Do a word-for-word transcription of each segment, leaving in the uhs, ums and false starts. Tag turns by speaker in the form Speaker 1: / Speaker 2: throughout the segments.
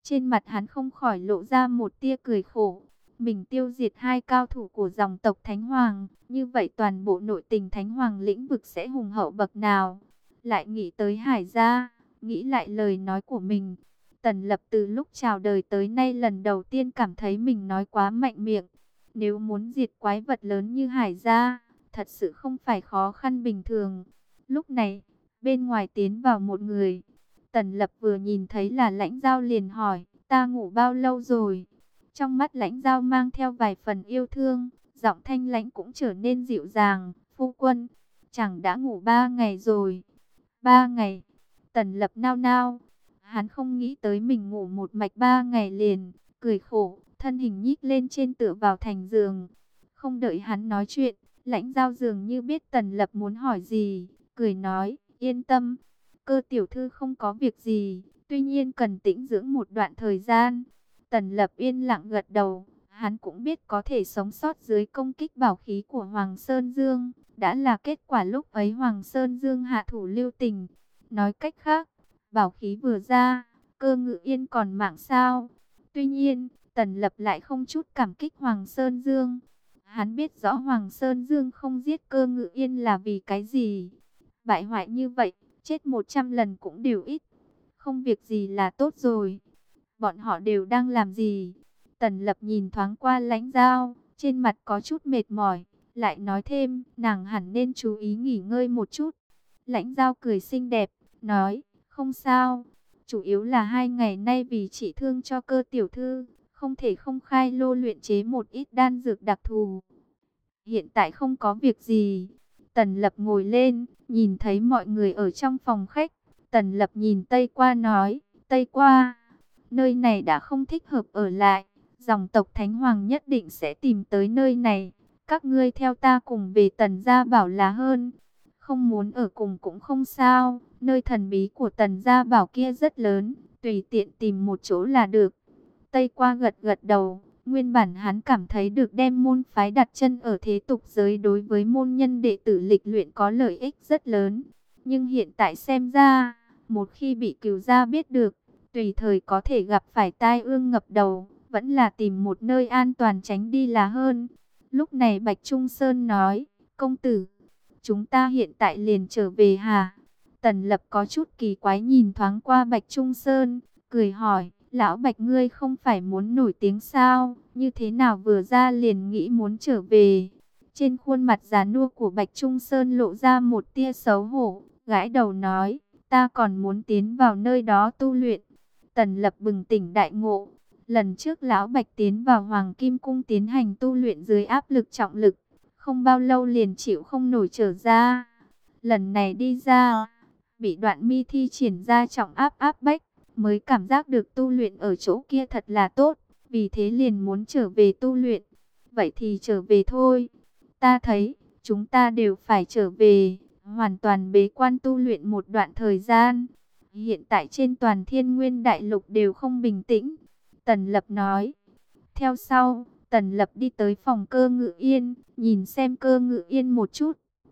Speaker 1: Trên mặt hắn không khỏi lộ ra một tia cười khổ. Mình tiêu diệt hai cao thủ của dòng tộc Thánh Hoàng, như vậy toàn bộ nội tình Thánh Hoàng lĩnh vực sẽ hùng hậu bậc nào. Lại nghĩ tới Hải gia, nghĩ lại lời nói của mình. Tần Lập từ lúc chào đời tới nay lần đầu tiên cảm thấy mình nói quá mạnh miệng. Nếu muốn diệt quái vật lớn như Hải gia, thật sự không phải khó khăn bình thường. Lúc này, bên ngoài tiến vào một người. Tần Lập vừa nhìn thấy là Lãnh Giao liền hỏi, ta ngủ bao lâu rồi? Trong mắt Lãnh Giao mang theo vài phần yêu thương, giọng thanh lãnh cũng trở nên dịu dàng. Phu quân, chẳng đã ngủ ba ngày rồi. Ba ngày. Tần Lập nao nao. Hắn không nghĩ tới mình ngủ một mạch ba ngày liền, cười khổ, thân hình nhích lên trên tựa vào thành giường. Không đợi hắn nói chuyện, Lãnh Giao dường như biết Tần Lập muốn hỏi gì, cười nói, yên tâm, Cơ tiểu thư không có việc gì, tuy nhiên cần tĩnh dưỡng một đoạn thời gian. Tần Lập yên lặng gật đầu, hắn cũng biết có thể sống sót dưới công kích bảo khí của Hoàng Sơn Dương, đã là kết quả lúc ấy Hoàng Sơn Dương hạ thủ lưu tình. Nói cách khác, bảo khí vừa ra, Cơ Ngự Yên còn mạng sao? Tuy nhiên, Tần Lập lại không chút cảm kích Hoàng Sơn Dương. Hắn biết rõ Hoàng Sơn Dương không giết Cơ Ngự Yên là vì cái gì. Bại hoại như vậy, chết một trăm lần cũng đều ít. Không việc gì là tốt rồi. Bọn họ đều đang làm gì? Tần Lập nhìn thoáng qua Lãnh Giao, trên mặt có chút mệt mỏi, lại nói thêm, nàng hẳn nên chú ý nghỉ ngơi một chút. Lãnh Giao cười xinh đẹp, nói, không sao, chủ yếu là hai ngày nay vì trị thương cho Cơ tiểu thư, không thể không khai lô luyện chế một ít đan dược đặc thù. Hiện tại không có việc gì. Tần Lập ngồi lên, nhìn thấy mọi người ở trong phòng khách. Tần Lập nhìn Tây Qua nói, Tây Qua, nơi này đã không thích hợp ở lại. Dòng tộc Thánh Hoàng nhất định sẽ tìm tới nơi này. Các ngươi theo ta cùng về Tần Gia Bảo là hơn. Không muốn ở cùng cũng không sao. Nơi thần bí của Tần Gia Bảo kia rất lớn. Tùy tiện tìm một chỗ là được. Tây Qua gật gật đầu. Nguyên bản hắn cảm thấy được đem môn phái đặt chân ở thế tục giới đối với môn nhân đệ tử lịch luyện có lợi ích rất lớn. Nhưng hiện tại xem ra, một khi bị Cửu gia biết được, tùy thời có thể gặp phải tai ương ngập đầu, vẫn là tìm một nơi an toàn tránh đi là hơn. Lúc này Bạch Trung Sơn nói, công tử, chúng ta hiện tại liền trở về hả? Tần Lập có chút kỳ quái nhìn thoáng qua Bạch Trung Sơn, cười hỏi, lão Bạch ngươi không phải muốn nổi tiếng sao, như thế nào vừa ra liền nghĩ muốn trở về? Trên khuôn mặt già nua của Bạch Trung Sơn lộ ra một tia xấu hổ, gãi đầu nói, ta còn muốn tiến vào nơi đó tu luyện. Tần Lập bừng tỉnh đại ngộ, lần trước lão Bạch tiến vào Hoàng Kim Cung tiến hành tu luyện dưới áp lực trọng lực, không bao lâu liền chịu không nổi trở ra. Lần này đi ra, bị Đoạn Mi thi triển ra trọng áp áp bách, mới cảm giác được tu luyện ở chỗ kia thật là tốt, vì thế liền muốn trở về tu luyện. Vậy thì trở về thôi. Ta thấy, chúng ta đều phải trở về, hoàn toàn bế quan tu luyện một đoạn thời gian. Hiện tại trên toàn Thiên Nguyên Đại Lục đều không bình tĩnh. Tần Lập nói. Theo sau, Tần Lập đi tới phòng Cơ Ngự Yên, nhìn xem Cơ Ngự Yên một chút.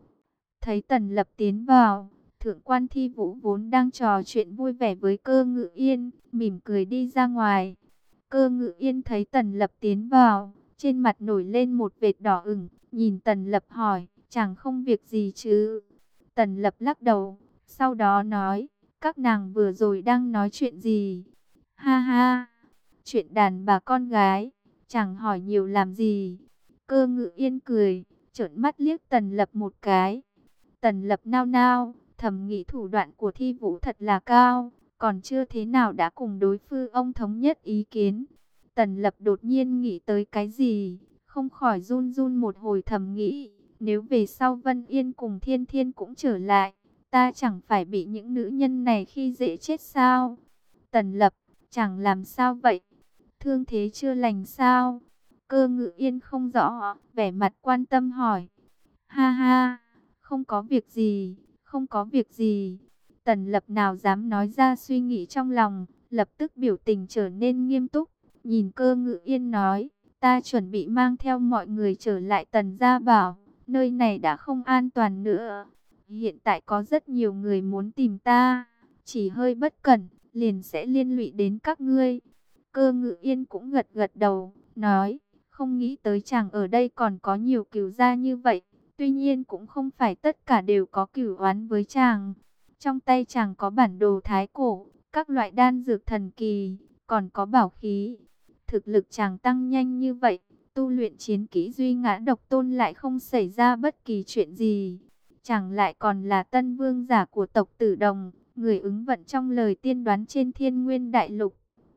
Speaker 1: Thấy Tần Lập tiến vào, Thượng quan Thi Vũ vốn đang trò chuyện vui vẻ với Cơ Ngự Yên, mỉm cười đi ra ngoài. Cơ Ngự Yên thấy Tần Lập tiến vào, trên mặt nổi lên một vệt đỏ ửng, nhìn Tần Lập hỏi, chẳng không việc gì chứ? Tần Lập lắc đầu, sau đó nói, các nàng vừa rồi đang nói chuyện gì? Ha ha, chuyện đàn bà con gái, chẳng hỏi nhiều làm gì. Cơ Ngự Yên cười, trợn mắt liếc Tần Lập một cái. Tần Lập nao nao, thầm nghĩ thủ đoạn của Thi Vũ thật là cao, còn chưa thế nào đã cùng đối phương ông thống nhất ý kiến. Tần Lập đột nhiên nghĩ tới cái gì, không khỏi run run một hồi thầm nghĩ, nếu về sau Vân Yên cùng Thiên Thiên cũng trở lại, ta chẳng phải bị những nữ nhân này khi dễ chết sao? Tần Lập, chẳng làm sao vậy? Thương thế chưa lành sao? Cơ Ngự Yên không rõ, vẻ mặt quan tâm hỏi. Ha ha, không có việc gì, không có việc gì. Tần Lập nào dám nói ra suy nghĩ trong lòng, lập tức biểu tình trở nên nghiêm túc. Nhìn Cơ Ngự Yên nói, ta chuẩn bị mang theo mọi người trở lại Tần Gia Bảo, nơi này đã không an toàn nữa. Hiện tại có rất nhiều người muốn tìm ta, chỉ hơi bất cẩn, liền sẽ liên lụy đến các ngươi. Cơ Ngự Yên cũng gật gật đầu, nói, không nghĩ tới chàng ở đây còn có nhiều cừu gia như vậy. Tuy nhiên cũng không phải tất cả đều có cửu oán với chàng. Trong tay chàng có bản đồ thái cổ, các loại đan dược thần kỳ, còn có bảo khí. Thực lực chàng tăng nhanh như vậy, tu luyện chiến kỹ duy ngã độc tôn lại không xảy ra bất kỳ chuyện gì. Chàng lại còn là tân vương giả của tộc Tử Đồng, người ứng vận trong lời tiên đoán trên Thiên Nguyên Đại Lục.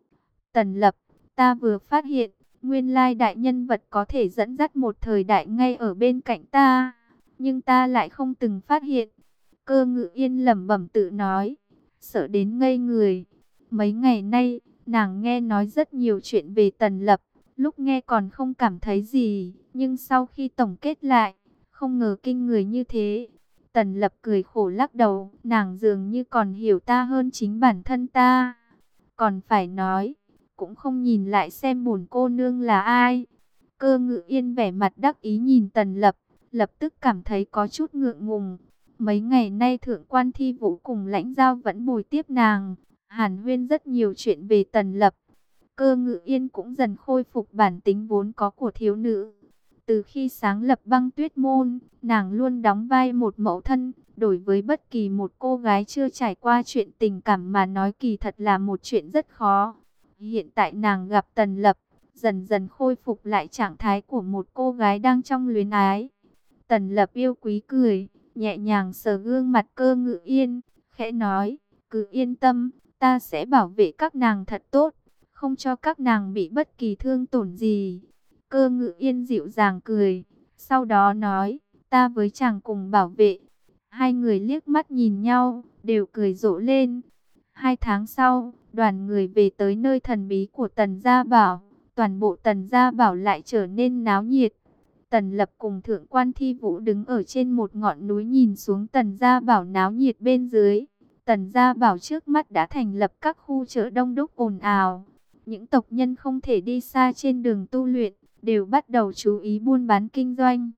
Speaker 1: Tần Lập, ta vừa phát hiện, nguyên lai đại nhân vật có thể dẫn dắt một thời đại ngay ở bên cạnh ta, nhưng ta lại không từng phát hiện. Cơ Ngự Yên lẩm bẩm tự nói, sợ đến ngây người. Mấy ngày nay, nàng nghe nói rất nhiều chuyện về Tần Lập, lúc nghe còn không cảm thấy gì, nhưng sau khi tổng kết lại, không ngờ kinh người như thế. Tần Lập cười khổ lắc đầu, nàng dường như còn hiểu ta hơn chính bản thân ta. Còn phải nói, cũng không nhìn lại xem bổn cô nương là ai. Cơ Ngự Yên vẻ mặt đắc ý nhìn Tần Lập, lập tức cảm thấy có chút ngượng ngùng. Mấy ngày nay thượng quan Thi Vũ cùng lãnh giao vẫn bồi tiếp nàng, hàn huyên rất nhiều chuyện về Tần Lập. Cơ Ngự Yên cũng dần khôi phục bản tính vốn có của thiếu nữ. Từ khi sáng lập Băng Tuyết Môn, nàng luôn đóng vai một mẫu thân, đối với bất kỳ một cô gái chưa trải qua chuyện tình cảm mà nói kỳ thật là một chuyện rất khó. Hiện tại nàng gặp Tần Lập, dần dần khôi phục lại trạng thái của một cô gái đang trong luyến ái. Tần Lập yêu quý cười, nhẹ nhàng sờ gương mặt Cơ Ngự Yên, khẽ nói, cứ yên tâm, ta sẽ bảo vệ các nàng thật tốt, không cho các nàng bị bất kỳ thương tổn gì. Cơ Ngự Yên dịu dàng cười, sau đó nói, ta với chàng cùng bảo vệ. Hai người liếc mắt nhìn nhau, đều cười rộ lên. Hai tháng sau, đoàn người về tới nơi thần bí của Tần Gia Bảo. Toàn bộ Tần Gia Bảo lại trở nên náo nhiệt. Tần Lập cùng Thượng quan Thi Vũ đứng ở trên một ngọn núi nhìn xuống Tần Gia Bảo náo nhiệt bên dưới. Tần Gia Bảo trước mắt đã thành lập các khu chợ đông đúc ồn ào. Những tộc nhân không thể đi xa trên đường tu luyện, đều bắt đầu chú ý buôn bán kinh doanh.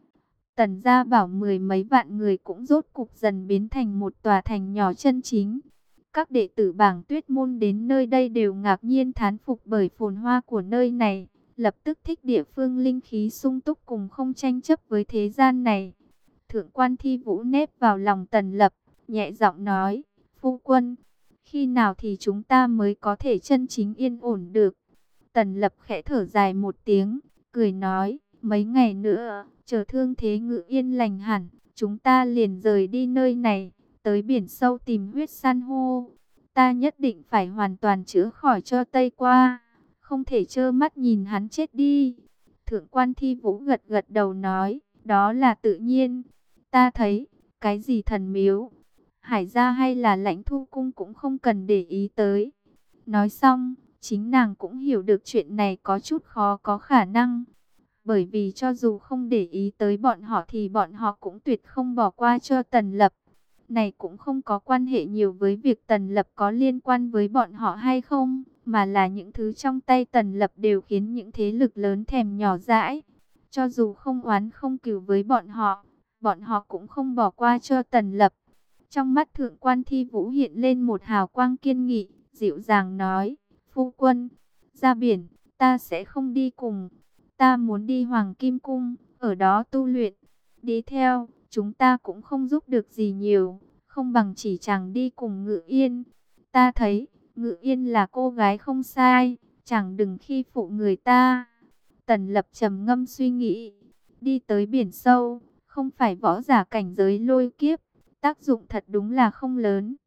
Speaker 1: Tần Gia Bảo mười mấy vạn người cũng rốt cục dần biến thành một tòa thành nhỏ chân chính. Các đệ tử Bảng Tuyết Môn đến nơi đây đều ngạc nhiên thán phục bởi phồn hoa của nơi này, lập tức thích địa phương linh khí sung túc cùng không tranh chấp với thế gian này. Thượng quan Thi Vũ nép vào lòng Tần Lập, nhẹ giọng nói, phu quân, khi nào thì chúng ta mới có thể chân chính yên ổn được? Tần Lập khẽ thở dài một tiếng, cười nói, mấy ngày nữa, chờ thương thế Ngự Yên lành hẳn, chúng ta liền rời đi nơi này, tới biển sâu tìm huyết san hô. Ta nhất định phải hoàn toàn chữa khỏi cho Tây Qua, không thể trơ mắt nhìn hắn chết đi. Thượng quan Thi Vũ gật gật đầu nói, đó là tự nhiên. Ta thấy, cái gì thần miếu, Hải gia hay là Lãnh Thu cung cũng không cần để ý tới. Nói xong, chính nàng cũng hiểu được chuyện này có chút khó có khả năng. Bởi vì cho dù không để ý tới bọn họ thì bọn họ cũng tuyệt không bỏ qua cho Tần Lập. Này cũng không có quan hệ nhiều với việc Tần Lập có liên quan với bọn họ hay không, mà là những thứ trong tay Tần Lập đều khiến những thế lực lớn thèm nhỏ dãi. Cho dù không oán không cừu với bọn họ, bọn họ cũng không bỏ qua cho Tần Lập. Trong mắt Thượng quan Thi Vũ hiện lên một hào quang kiên nghị, dịu dàng nói, phu quân, ra biển, ta sẽ không đi cùng. Ta muốn đi Hoàng Kim Cung, ở đó tu luyện. Đi theo, chúng ta cũng không giúp được gì nhiều, không bằng chỉ chàng đi cùng Ngự Yên. Ta thấy, Ngự Yên là cô gái không sai, chàng đừng khi phụ người ta. Tần Lập trầm ngâm suy nghĩ, đi tới biển sâu, không phải võ giả cảnh giới lôi kiếp, tác dụng thật đúng là không lớn.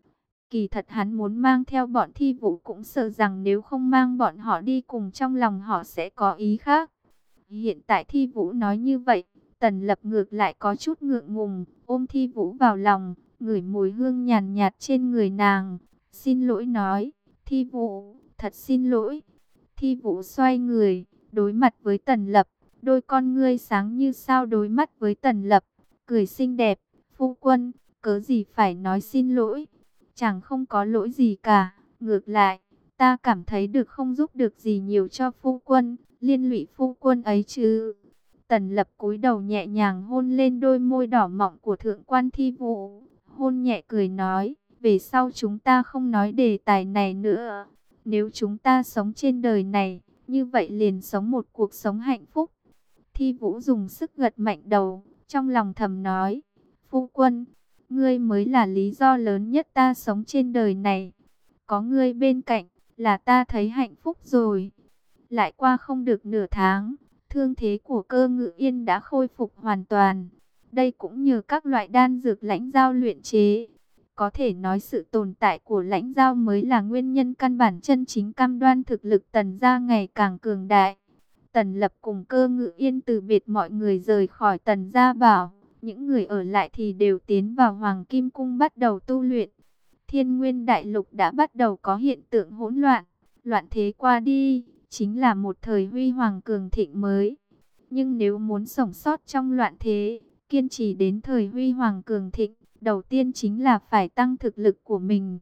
Speaker 1: Kỳ thật hắn muốn mang theo bọn Thi Vũ cũng sợ rằng nếu không mang bọn họ đi cùng trong lòng họ sẽ có ý khác. Hiện tại Thi Vũ nói như vậy, Tần Lập ngược lại có chút ngượng ngùng, ôm Thi Vũ vào lòng, ngửi mùi hương nhàn nhạt trên người nàng. Xin lỗi nói, Thi Vũ, thật xin lỗi. Thi Vũ xoay người, đối mặt với Tần Lập, đôi con ngươi sáng như sao đối mắt với Tần Lập, cười xinh đẹp, phu quân, cớ gì phải nói xin lỗi. Chẳng không có lỗi gì cả, ngược lại, ta cảm thấy được không giúp được gì nhiều cho phu quân, liên lụy phu quân ấy chứ. Tần Lập cúi đầu nhẹ nhàng hôn lên đôi môi đỏ mọng của Thượng quan Thi Vũ, hôn nhẹ cười nói, về sau chúng ta không nói đề tài này nữa. Nếu chúng ta sống trên đời này, như vậy liền sống một cuộc sống hạnh phúc. Thi Vũ dùng sức gật mạnh đầu, trong lòng thầm nói, phu quân, ngươi mới là lý do lớn nhất ta sống trên đời này. Có ngươi bên cạnh, là ta thấy hạnh phúc rồi. Lại qua không được nửa tháng, thương thế của Cơ Ngự Yên đã khôi phục hoàn toàn. Đây cũng nhờ các loại đan dược lãnh giao luyện chế. Có thể nói sự tồn tại của lãnh giao mới là nguyên nhân căn bản chân chính cam đoan thực lực Tần gia ngày càng cường đại. Tần Lập cùng Cơ Ngự Yên từ biệt mọi người rời khỏi Tần gia bảo. Những người ở lại thì đều tiến vào Hoàng Kim Cung bắt đầu tu luyện. Thiên Nguyên Đại Lục đã bắt đầu có hiện tượng hỗn loạn. Loạn thế qua đi, chính là một thời huy hoàng cường thịnh mới. Nhưng nếu muốn sống sót trong loạn thế, kiên trì đến thời huy hoàng cường thịnh, đầu tiên chính là phải tăng thực lực của mình.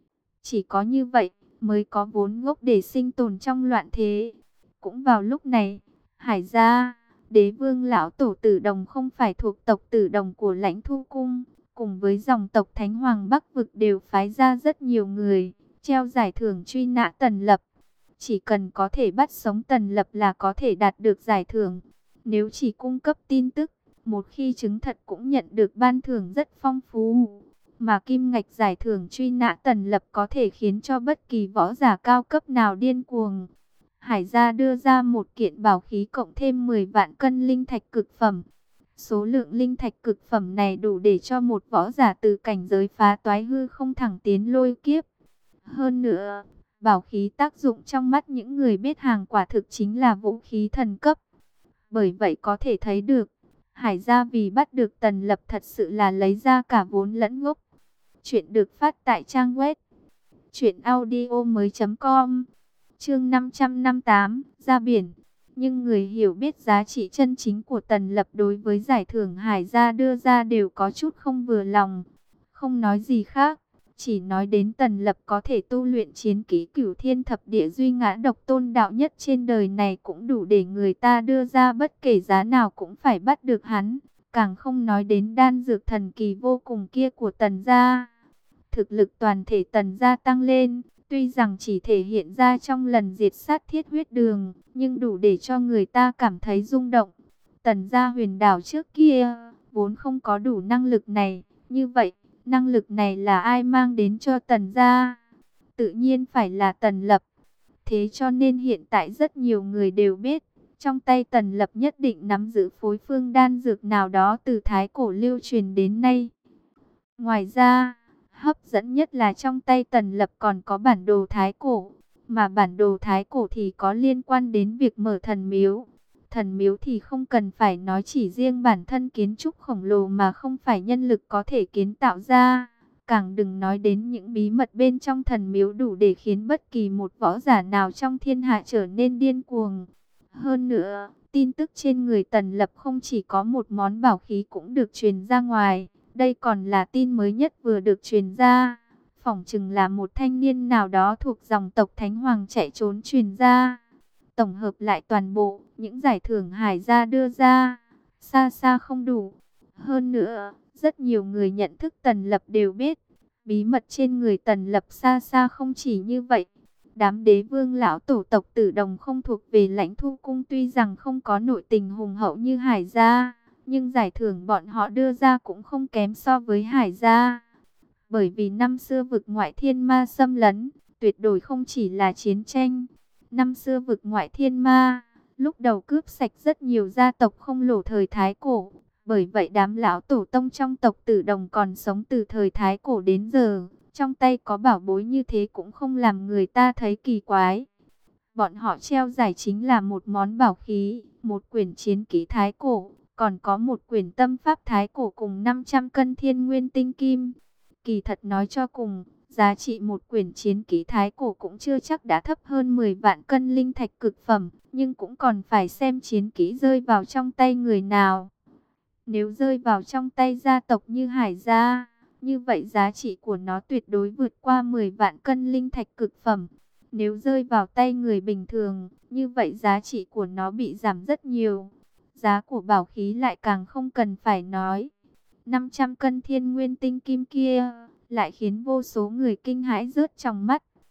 Speaker 1: Chỉ có như vậy, mới có vốn gốc để sinh tồn trong loạn thế. Cũng vào lúc này, Hải gia, đế vương lão tổ Tử Đồng không phải thuộc tộc Tử Đồng của Lãnh Thu Cung, cùng với dòng tộc Thánh Hoàng Bắc Vực đều phái ra rất nhiều người, treo giải thưởng truy nã Tần Lập. Chỉ cần có thể bắt sống Tần Lập là có thể đạt được giải thưởng. Nếu chỉ cung cấp tin tức, một khi chứng thật cũng nhận được ban thưởng rất phong phú. Mà kim ngạch giải thưởng truy nã Tần Lập có thể khiến cho bất kỳ võ giả cao cấp nào điên cuồng. Hải gia đưa ra một kiện bảo khí cộng thêm mười vạn cân linh thạch cực phẩm. Số lượng linh thạch cực phẩm này đủ để cho một võ giả từ cảnh giới phá toái hư không thẳng tiến lôi kiếp. Hơn nữa, bảo khí tác dụng trong mắt những người biết hàng quả thực chính là vũ khí thần cấp. Bởi vậy có thể thấy được, Hải gia vì bắt được Tần Lập thật sự là lấy ra cả vốn lẫn gốc. Chuyện được phát tại trang web truyện audio mới chấm com. Chương năm trăm năm mươi tám, ra biển. Nhưng người hiểu biết giá trị chân chính của Tần Lập đối với giải thưởng Hải gia đưa ra đều có chút không vừa lòng. Không nói gì khác, chỉ nói đến Tần Lập có thể tu luyện chiến kỹ Cửu Thiên Thập Địa Duy Ngã Độc Tôn đạo nhất trên đời này cũng đủ để người ta đưa ra bất kể giá nào cũng phải bắt được hắn. Càng không nói đến đan dược thần kỳ vô cùng kia của Tần gia. Thực lực toàn thể Tần gia tăng lên, tuy rằng chỉ thể hiện ra trong lần diệt sát Thiết Huyết Đường, nhưng đủ để cho người ta cảm thấy rung động. Tần gia huyền đảo trước kia, vốn không có đủ năng lực này. Như vậy, năng lực này là ai mang đến cho Tần gia? Tự nhiên phải là Tần Lập. Thế cho nên hiện tại rất nhiều người đều biết, trong tay Tần Lập nhất định nắm giữ phối phương đan dược nào đó từ thái cổ lưu truyền đến nay. Ngoài ra, hấp dẫn nhất là trong tay Tần Lập còn có bản đồ thái cổ, mà bản đồ thái cổ thì có liên quan đến việc mở thần miếu. Thần miếu thì không cần phải nói, chỉ riêng bản thân kiến trúc khổng lồ mà không phải nhân lực có thể kiến tạo ra. Càng đừng nói đến những bí mật bên trong thần miếu đủ để khiến bất kỳ một võ giả nào trong thiên hạ trở nên điên cuồng. Hơn nữa, tin tức trên người Tần Lập không chỉ có một món bảo khí cũng được truyền ra ngoài. Đây còn là tin mới nhất vừa được truyền ra. Phỏng chừng là một thanh niên nào đó thuộc dòng tộc Thánh Hoàng chạy trốn truyền ra. Tổng hợp lại toàn bộ, những giải thưởng Hải gia đưa ra, xa xa không đủ. Hơn nữa, rất nhiều người nhận thức Tần Lập đều biết, bí mật trên người Tần Lập xa xa không chỉ như vậy. Đám đế vương lão tổ tộc Tử Đồng không thuộc về Lãnh Thu Cung, tuy rằng không có nội tình hùng hậu như Hải gia, nhưng giải thưởng bọn họ đưa ra cũng không kém so với Hải gia. Bởi vì năm xưa vực ngoại thiên ma xâm lấn, tuyệt đối không chỉ là chiến tranh. Năm xưa vực ngoại thiên ma, lúc đầu cướp sạch rất nhiều gia tộc không lổ thời Thái Cổ. Bởi vậy đám lão tổ tông trong tộc Tử Đồng còn sống từ thời Thái Cổ đến giờ, trong tay có bảo bối như thế cũng không làm người ta thấy kỳ quái. Bọn họ treo giải chính là một món bảo khí, một quyển chiến kỹ Thái Cổ, còn có một quyển tâm pháp Thái Cổ cùng năm trăm cân thiên nguyên tinh kim. Kỳ thật nói cho cùng, giá trị một quyển chiến kỹ Thái Cổ cũng chưa chắc đã thấp hơn mười vạn cân linh thạch cực phẩm, nhưng cũng còn phải xem chiến kỹ rơi vào trong tay người nào. Nếu rơi vào trong tay gia tộc như Hải gia, như vậy giá trị của nó tuyệt đối vượt qua mười vạn cân linh thạch cực phẩm. Nếu rơi vào tay người bình thường, như vậy giá trị của nó bị giảm rất nhiều. Giá của bảo khí lại càng không cần phải nói. năm trăm cân thiên nguyên tinh kim kia lại khiến vô số người kinh hãi rớt trong mắt.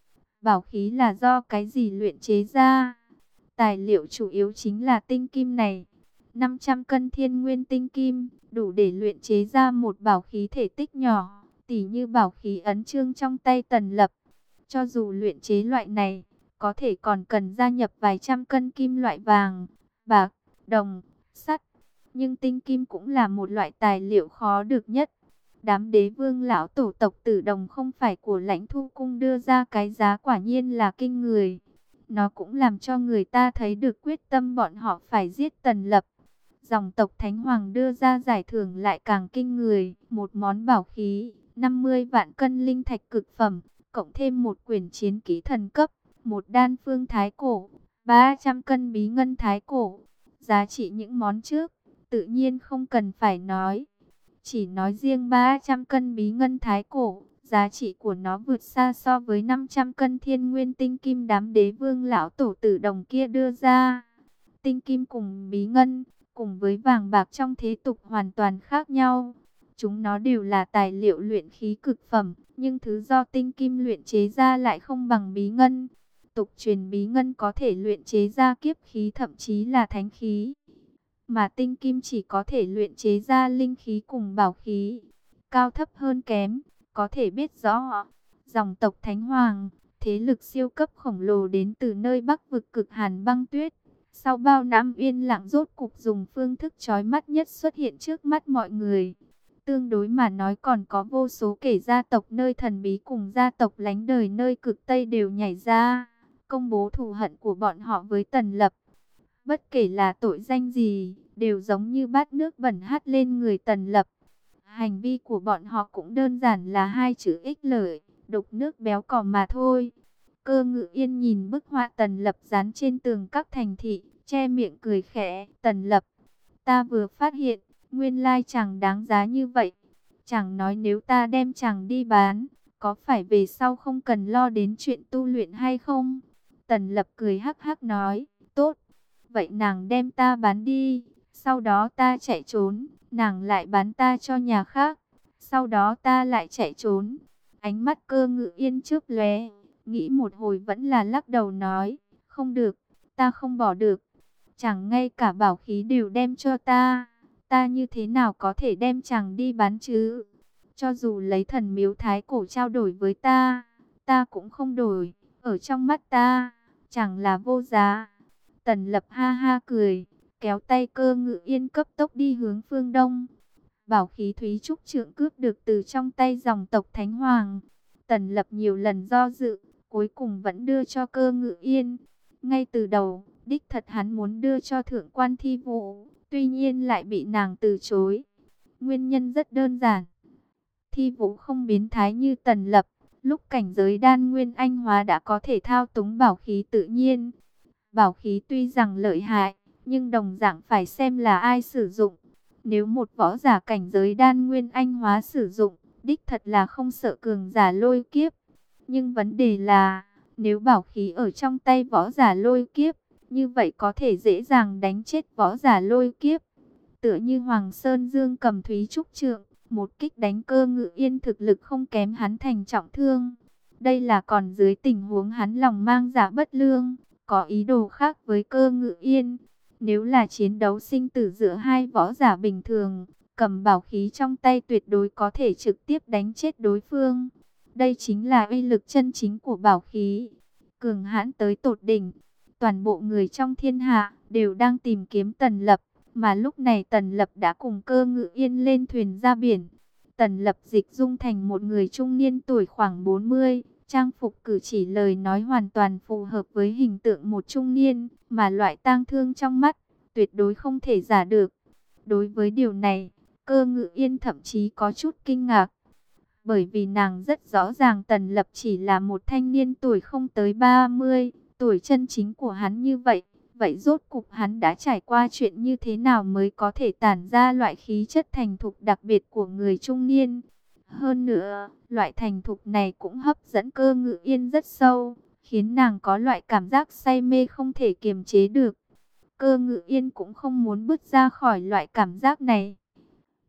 Speaker 1: Bảo khí là do cái gì luyện chế ra? Tài liệu chủ yếu chính là tinh kim này. năm trăm cân thiên nguyên tinh kim, đủ để luyện chế ra một bảo khí thể tích nhỏ, tỉ như bảo khí ấn chương trong tay Tần Lập. Cho dù luyện chế loại này, có thể còn cần gia nhập vài trăm cân kim loại vàng, bạc, đồng, sắt. Nhưng tinh kim cũng là một loại tài liệu khó được nhất. Đám đế vương lão tổ tộc Tử Đồng không phải của Lãnh Thu Cung đưa ra cái giá quả nhiên là kinh người. Nó cũng làm cho người ta thấy được quyết tâm bọn họ phải giết Tần Lập. Dòng tộc Thánh Hoàng đưa ra giải thưởng lại càng kinh người. Một món bảo khí, năm mươi vạn cân linh thạch cực phẩm, cộng thêm một quyển chiến kỹ thần cấp, một đan phương thái cổ, ba trăm cân bí ngân thái cổ. Giá trị những món trước, tự nhiên không cần phải nói. Chỉ nói riêng ba trăm cân bí ngân thái cổ, giá trị của nó vượt xa so với năm trăm cân thiên nguyên tinh kim đám đế vương lão tổ Tử Đồng kia đưa ra. Tinh kim cùng bí ngân, cùng với vàng bạc trong thế tục hoàn toàn khác nhau. Chúng nó đều là tài liệu luyện khí cực phẩm, nhưng thứ do tinh kim luyện chế ra lại không bằng bí ngân. Tục truyền bí ngân có thể luyện chế ra kiếp khí thậm chí là thánh khí, mà tinh kim chỉ có thể luyện chế ra linh khí cùng bảo khí. Cao thấp hơn kém, có thể biết rõ. Dòng tộc Thánh Hoàng, thế lực siêu cấp khổng lồ đến từ nơi Bắc vực cực hàn băng tuyết. Sau bao năm yên lặng rốt cục dùng phương thức chói mắt nhất xuất hiện trước mắt mọi người. Tương đối mà nói còn có vô số kể gia tộc nơi thần bí cùng gia tộc lánh đời nơi cực Tây đều nhảy ra, công bố thù hận của bọn họ với Tần Lập. Bất kể là tội danh gì, đều giống như bát nước bẩn hắt lên người Tần Lập. Hành vi của bọn họ cũng đơn giản là hai chữ ích lợi, đục nước béo cò mà thôi. Cơ Ngự Yên nhìn bức họa Tần Lập dán trên tường các thành thị, che miệng cười khẽ. Tần Lập, ta vừa phát hiện, nguyên lai chàng đáng giá như vậy. Chàng nói nếu ta đem chàng đi bán, có phải về sau không cần lo đến chuyện tu luyện hay không? Tần Lập cười hắc hắc nói, tốt. Vậy nàng đem ta bán đi, sau đó ta chạy trốn, nàng lại bán ta cho nhà khác, sau đó ta lại chạy trốn. Ánh mắt Cơ Ngự Yên chớp lóe, nghĩ một hồi vẫn là lắc đầu nói, không được, ta không bỏ được. Chẳng ngay cả bảo khí đều đem cho ta, ta như thế nào có thể đem chàng đi bán chứ? Cho dù lấy thần miếu thái cổ trao đổi với ta, ta cũng không đổi, ở trong mắt ta, chẳng là vô giá. Tần Lập ha ha cười, kéo tay Cơ Ngự Yên cấp tốc đi hướng phương đông. Bảo khí Thúy Trúc Trượng cướp được từ trong tay dòng tộc Thánh Hoàng. Tần Lập nhiều lần do dự, cuối cùng vẫn đưa cho Cơ Ngự Yên. Ngay từ đầu, đích thật hắn muốn đưa cho Thượng quan Thi Vũ, tuy nhiên lại bị nàng từ chối. Nguyên nhân rất đơn giản. Thi Vũ không biến thái như Tần Lập, lúc cảnh giới đan nguyên anh hóa đã có thể thao túng bảo khí tự nhiên. Bảo khí tuy rằng lợi hại, nhưng đồng dạng phải xem là ai sử dụng. Nếu một võ giả cảnh giới đan nguyên anh hóa sử dụng, đích thật là không sợ cường giả lôi kiếp. Nhưng vấn đề là, nếu bảo khí ở trong tay võ giả lôi kiếp, như vậy có thể dễ dàng đánh chết võ giả lôi kiếp. Tựa như Hoàng Sơn Dương cầm Thúy Trúc Trượng, một kích đánh Cơ Ngự Yên thực lực không kém hắn thành trọng thương. Đây là còn dưới tình huống hắn lòng mang dạ bất lương, có ý đồ khác với Cơ Ngự Yên. Nếu là chiến đấu sinh tử giữa hai võ giả bình thường, cầm bảo khí trong tay tuyệt đối có thể trực tiếp đánh chết đối phương. Đây chính là uy lực chân chính của bảo khí, cường hãn tới tột đỉnh. Toàn bộ người trong thiên hạ đều đang tìm kiếm Tần Lập, mà lúc này Tần Lập đã cùng Cơ Ngự Yên lên thuyền ra biển. Tần Lập dịch dung thành một người trung niên tuổi khoảng bốn mươi, trang phục cử chỉ lời nói hoàn toàn phù hợp với hình tượng một trung niên, mà loại tang thương trong mắt, tuyệt đối không thể giả được. Đối với điều này, Cơ Ngự Yên thậm chí có chút kinh ngạc, bởi vì nàng rất rõ ràng Tần Lập chỉ là một thanh niên tuổi không tới ba mươi, tuổi chân chính của hắn như vậy. Vậy rốt cục hắn đã trải qua chuyện như thế nào mới có thể tản ra loại khí chất thành thục đặc biệt của người trung niên? Hơn nữa, loại thành thục này cũng hấp dẫn Cơ Ngự Yên rất sâu, khiến nàng có loại cảm giác say mê không thể kiềm chế được. Cơ Ngự Yên cũng không muốn bước ra khỏi loại cảm giác này.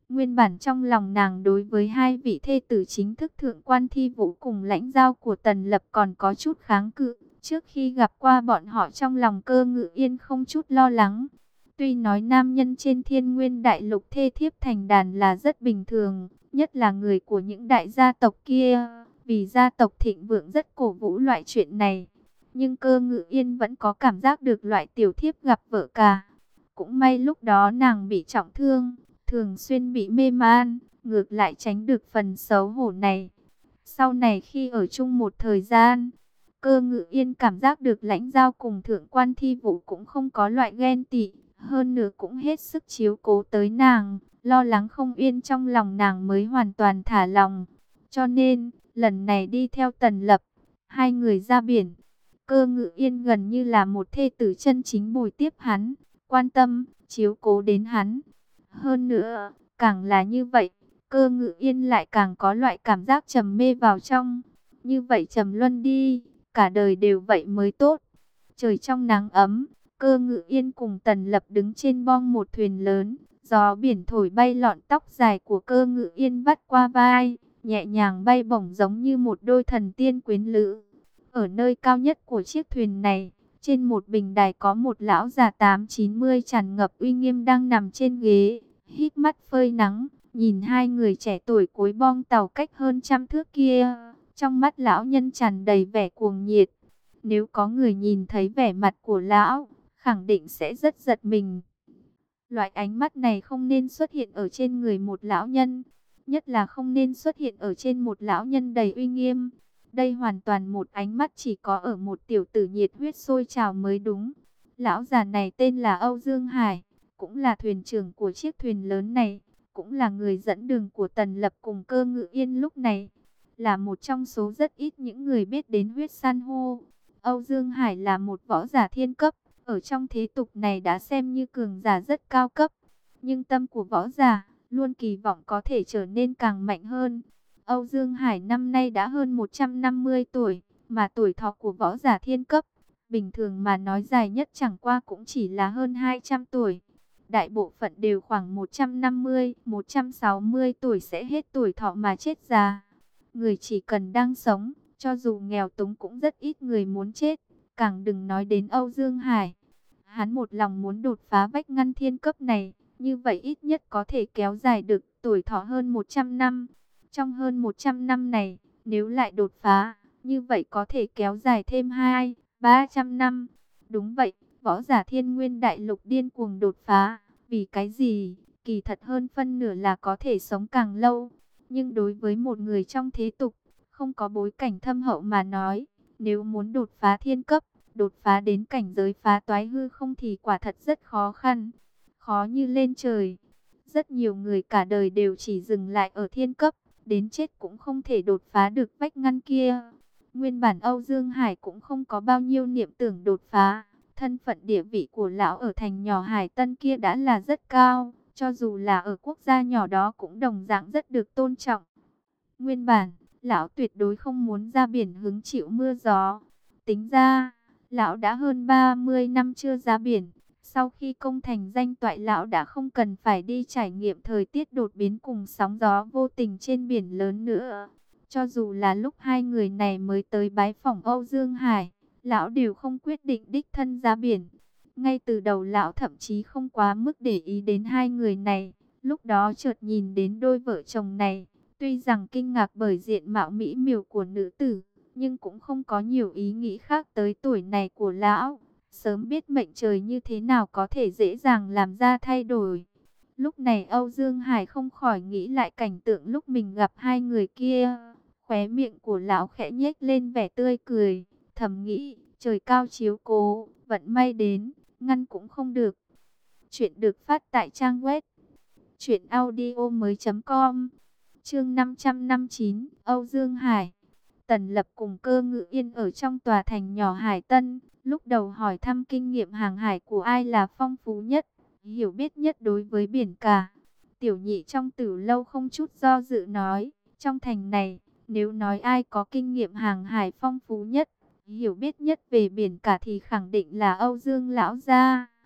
Speaker 1: Nguyên bản trong lòng nàng đối với hai vị thê tử chính thức thượng quan Thi Vũ cùng lãnh giao của Tần Lập còn có chút kháng cự. Trước khi gặp qua bọn họ trong lòng Cơ Ngự Yên không chút lo lắng. Tuy nói nam nhân trên Thiên Nguyên Đại Lục thê thiếp thành đàn là rất bình thường, nhất là người của những đại gia tộc kia, vì gia tộc thịnh vượng rất cổ vũ loại chuyện này. Nhưng Cơ Ngự Yên vẫn có cảm giác được loại tiểu thiếp gặp vợ cả. Cũng may lúc đó nàng bị trọng thương, thường xuyên bị mê man, ngược lại tránh được phần xấu hổ này. Sau này khi ở chung một thời gian, Cơ Ngự Yên cảm giác được lãnh giao cùng thượng quan Thi Vũ cũng không có loại ghen tị, hơn nữa cũng hết sức chiếu cố tới nàng, lo lắng không yên trong lòng nàng mới hoàn toàn thả lòng. Cho nên, lần này đi theo Tần Lập, hai người ra biển, Cơ Ngự Yên gần như là một thê tử chân chính bồi tiếp hắn, quan tâm, chiếu cố đến hắn. Hơn nữa, càng là như vậy, Cơ Ngự Yên lại càng có loại cảm giác trầm mê vào trong. Như vậy trầm luân đi, cả đời đều vậy mới tốt. Trời trong nắng ấm, Cơ Ngự Yên cùng Tần Lập đứng trên bong một thuyền lớn. Gió biển thổi bay lọn tóc dài của Cơ Ngự Yên vắt qua vai, nhẹ nhàng bay bổng giống như một đôi thần tiên quyến lữ. Ở nơi cao nhất của chiếc thuyền này, trên một bình đài có một lão già tám chín mươi tràn ngập uy nghiêm đang nằm trên ghế, híp mắt phơi nắng, nhìn hai người trẻ tuổi cuối bong tàu cách hơn trăm thước kia. Trong mắt lão nhân tràn đầy vẻ cuồng nhiệt. Nếu có người nhìn thấy vẻ mặt của lão, khẳng định sẽ rất giật mình. Loại ánh mắt này không nên xuất hiện ở trên người một lão nhân, nhất là không nên xuất hiện ở trên một lão nhân đầy uy nghiêm. Đây hoàn toàn một ánh mắt chỉ có ở một tiểu tử nhiệt huyết sôi trào mới đúng. Lão già này tên là Âu Dương Hải, cũng là thuyền trưởng của chiếc thuyền lớn này, cũng là người dẫn đường của Tần Lập cùng Cơ Ngự Yên lúc này, là một trong số rất ít những người biết đến huyết san hô. Âu Dương Hải là một võ giả thiên cấp, ở trong thế tục này đã xem như cường giả rất cao cấp. Nhưng tâm của võ giả luôn kỳ vọng có thể trở nên càng mạnh hơn. Âu Dương Hải năm nay đã hơn một trăm năm mươi tuổi, mà tuổi thọ của võ giả thiên cấp, bình thường mà nói dài nhất chẳng qua cũng chỉ là hơn hai trăm tuổi. Đại bộ phận đều khoảng một trăm năm mươi, một trăm sáu mươi tuổi sẽ hết tuổi thọ mà chết già. Người chỉ cần đang sống, cho dù nghèo túng cũng rất ít người muốn chết, càng đừng nói đến Âu Dương Hải. Hắn một lòng muốn đột phá vách ngăn thiên cấp này, như vậy ít nhất có thể kéo dài được tuổi thọ hơn một trăm năm. Trong hơn một trăm năm này, nếu lại đột phá, như vậy có thể kéo dài thêm hai, ba trăm năm. Đúng vậy, võ giả Thiên Nguyên Đại Lục điên cuồng đột phá. Vì cái gì? Kỳ thật hơn phân nửa là có thể sống càng lâu. Nhưng đối với một người trong thế tục, không có bối cảnh thâm hậu mà nói, nếu muốn đột phá thiên cấp, đột phá đến cảnh giới phá toái hư không thì quả thật rất khó khăn. Khó như lên trời. Rất nhiều người cả đời đều chỉ dừng lại ở thiên cấp, đến chết cũng không thể đột phá được vách ngăn kia. Nguyên bản Âu Dương Hải cũng không có bao nhiêu niệm tưởng đột phá. Thân phận địa vị của lão ở thành nhỏ Hải Tân kia đã là rất cao, cho dù là ở quốc gia nhỏ đó cũng đồng dạng rất được tôn trọng. Nguyên bản, lão tuyệt đối không muốn ra biển hứng chịu mưa gió. Tính ra, lão đã hơn ba mươi năm chưa ra biển. Sau khi công thành danh toại, lão đã không cần phải đi trải nghiệm thời tiết đột biến cùng sóng gió vô tình trên biển lớn nữa. Cho dù là lúc hai người này mới tới bái phỏng Âu Dương Hải, lão đều không quyết định đích thân ra biển. Ngay từ đầu lão thậm chí không quá mức để ý đến hai người này. Lúc đó chợt nhìn đến đôi vợ chồng này, tuy rằng kinh ngạc bởi diện mạo mỹ miều của nữ tử, nhưng cũng không có nhiều ý nghĩ khác tới tuổi này của lão. Sớm biết mệnh trời như thế nào có thể dễ dàng làm ra thay đổi. Lúc này Âu Dương Hải không khỏi nghĩ lại cảnh tượng lúc mình gặp hai người kia. Khóe miệng của lão khẽ nhếch lên vẻ tươi cười, thầm nghĩ, trời cao chiếu cố, vận may đến, ngăn cũng không được. Chuyện được phát tại trang web truyện audio mới com. Chương năm trăm năm mươi chín, Âu Dương Hải. Tần Lập cùng Cơ Ngự Yên ở trong tòa thành nhỏ Hải Tân, lúc đầu hỏi thăm kinh nghiệm hàng hải của ai là phong phú nhất, hiểu biết nhất đối với biển cả. Tiểu nhị trong Tử Lâu không chút do dự nói, trong thành này, nếu nói ai có kinh nghiệm hàng hải phong phú nhất, hiểu biết nhất về biển cả thì khẳng định là Âu Dương lão gia.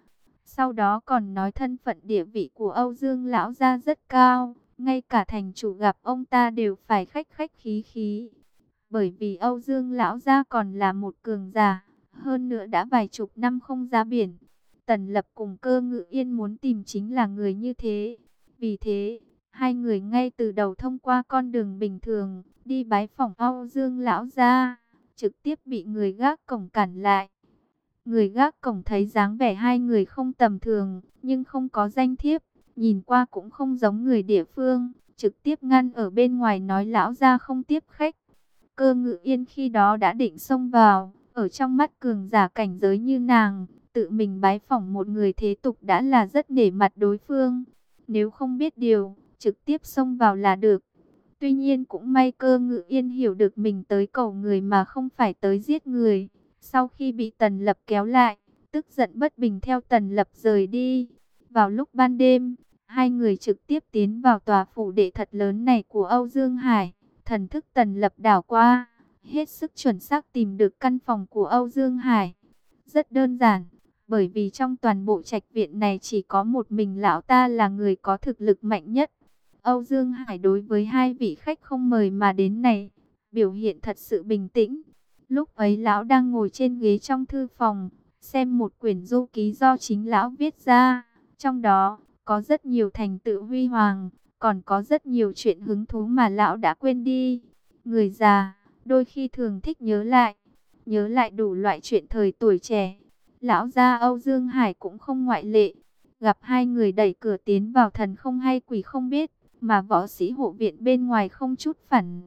Speaker 1: Sau đó còn nói thân phận địa vị của Âu Dương lão gia rất cao, ngay cả thành chủ gặp ông ta đều phải khách khách khí khí. Bởi vì Âu Dương lão gia còn là một cường giả, hơn nữa đã vài chục năm không ra biển. Tần Lập cùng Cơ Ngự Yên muốn tìm chính là người như thế. Vì thế, hai người ngay từ đầu thông qua con đường bình thường, đi bái phỏng Âu Dương lão gia, trực tiếp bị người gác cổng cản lại. Người gác cổng thấy dáng vẻ hai người không tầm thường, nhưng không có danh thiếp, nhìn qua cũng không giống người địa phương, trực tiếp ngăn ở bên ngoài nói lão gia không tiếp khách. Cơ Ngự Yên khi đó đã định xông vào, ở trong mắt cường giả cảnh giới như nàng, tự mình bái phỏng một người thế tục đã là rất nể mặt đối phương. Nếu không biết điều, trực tiếp xông vào là được. Tuy nhiên cũng may Cơ Ngự Yên hiểu được mình tới cầu người mà không phải tới giết người. Sau khi bị Tần Lập kéo lại, tức giận bất bình theo Tần Lập rời đi. Vào lúc ban đêm, hai người trực tiếp tiến vào tòa phủ đệ thật lớn này của Âu Dương Hải. Thần thức Tần Lập đảo qua, hết sức chuẩn xác tìm được căn phòng của Âu Dương Hải. Rất đơn giản, bởi vì trong toàn bộ trạch viện này chỉ có một mình lão ta là người có thực lực mạnh nhất. Âu Dương Hải đối với hai vị khách không mời mà đến này, biểu hiện thật sự bình tĩnh. Lúc ấy lão đang ngồi trên ghế trong thư phòng, xem một quyển du ký do chính lão viết ra. Trong đó, có rất nhiều thành tựu huy hoàng, còn có rất nhiều chuyện hứng thú mà lão đã quên đi. Người già, đôi khi thường thích nhớ lại, nhớ lại đủ loại chuyện thời tuổi trẻ. Lão gia Âu Dương Hải cũng không ngoại lệ. Gặp hai người đẩy cửa tiến vào thần không hay quỷ không biết, mà võ sĩ hộ viện bên ngoài không chút phản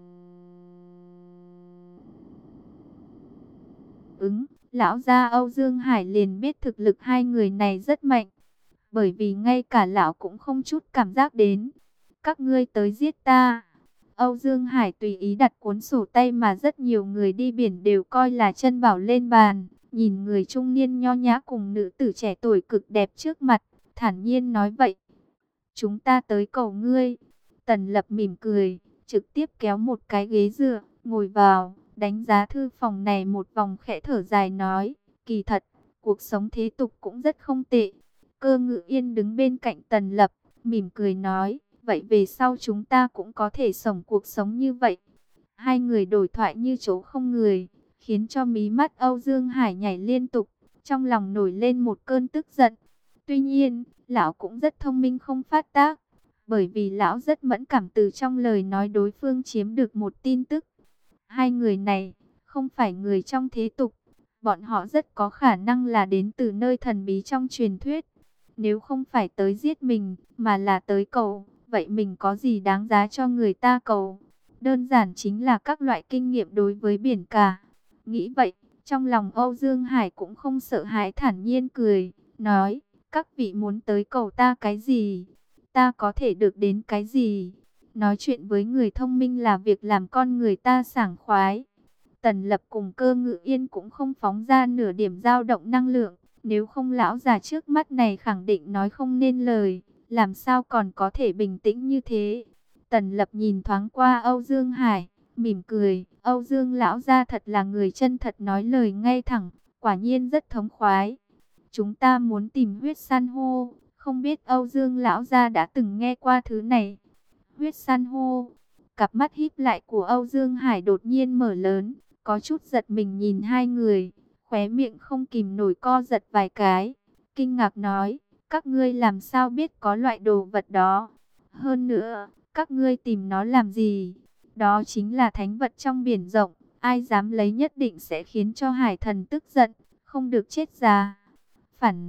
Speaker 1: ứng. Lão gia Âu Dương Hải liền biết thực lực hai người này rất mạnh, bởi vì ngay cả lão cũng không chút cảm giác đến. Các ngươi tới giết ta. Âu Dương Hải tùy ý đặt cuốn sổ tay mà rất nhiều người đi biển đều coi là chân bảo lên bàn. Nhìn người trung niên nho nhã cùng nữ tử trẻ tuổi cực đẹp trước mặt, thản nhiên nói vậy. Chúng ta tới cầu ngươi. Tần Lập mỉm cười, trực tiếp kéo một cái ghế dựa, ngồi vào, đánh giá thư phòng này một vòng khẽ thở dài nói. Kỳ thật, cuộc sống thế tục cũng rất không tệ. Cơ Ngự Yên đứng bên cạnh Tần Lập, mỉm cười nói. Vậy về sau chúng ta cũng có thể sống cuộc sống như vậy. Hai người đổi thoại như chỗ không người, khiến cho mí mắt Âu Dương Hải nhảy liên tục, trong lòng nổi lên một cơn tức giận. Tuy nhiên, lão cũng rất thông minh không phát tác, bởi vì lão rất mẫn cảm từ trong lời nói đối phương chiếm được một tin tức. Hai người này không phải người trong thế tục, bọn họ rất có khả năng là đến từ nơi thần bí trong truyền thuyết. Nếu không phải tới giết mình, mà là tới cầu, vậy mình có gì đáng giá cho người ta cầu? Đơn giản chính là các loại kinh nghiệm đối với biển cả. Nghĩ vậy, trong lòng Âu Dương Hải cũng không sợ hãi, thản nhiên cười, nói, các vị muốn tới cầu ta cái gì? Ta có thể được đến cái gì? Nói chuyện với người thông minh là việc làm con người ta sảng khoái. Tần Lập cùng Cơ Ngự Yên cũng không phóng ra nửa điểm dao động năng lượng. Nếu không lão già trước mắt này khẳng định nói không nên lời, làm sao còn có thể bình tĩnh như thế. Tần Lập nhìn thoáng qua Âu Dương Hải, mỉm cười. Âu Dương lão gia thật là người chân thật, nói lời ngay thẳng, quả nhiên rất thống khoái. Chúng ta muốn tìm huyết san hô, không biết Âu Dương lão gia đã từng nghe qua thứ này. Huyết san hô. Cặp mắt híp lại của Âu Dương Hải đột nhiên mở lớn, có chút giật mình nhìn hai người, khóe miệng không kìm nổi co giật vài cái, kinh ngạc nói, các ngươi làm sao biết có loại đồ vật đó? Hơn nữa, các ngươi tìm nó làm gì? Đó chính là thánh vật trong biển rộng, ai dám lấy nhất định sẽ khiến cho hải thần tức giận, không được chết già. Phản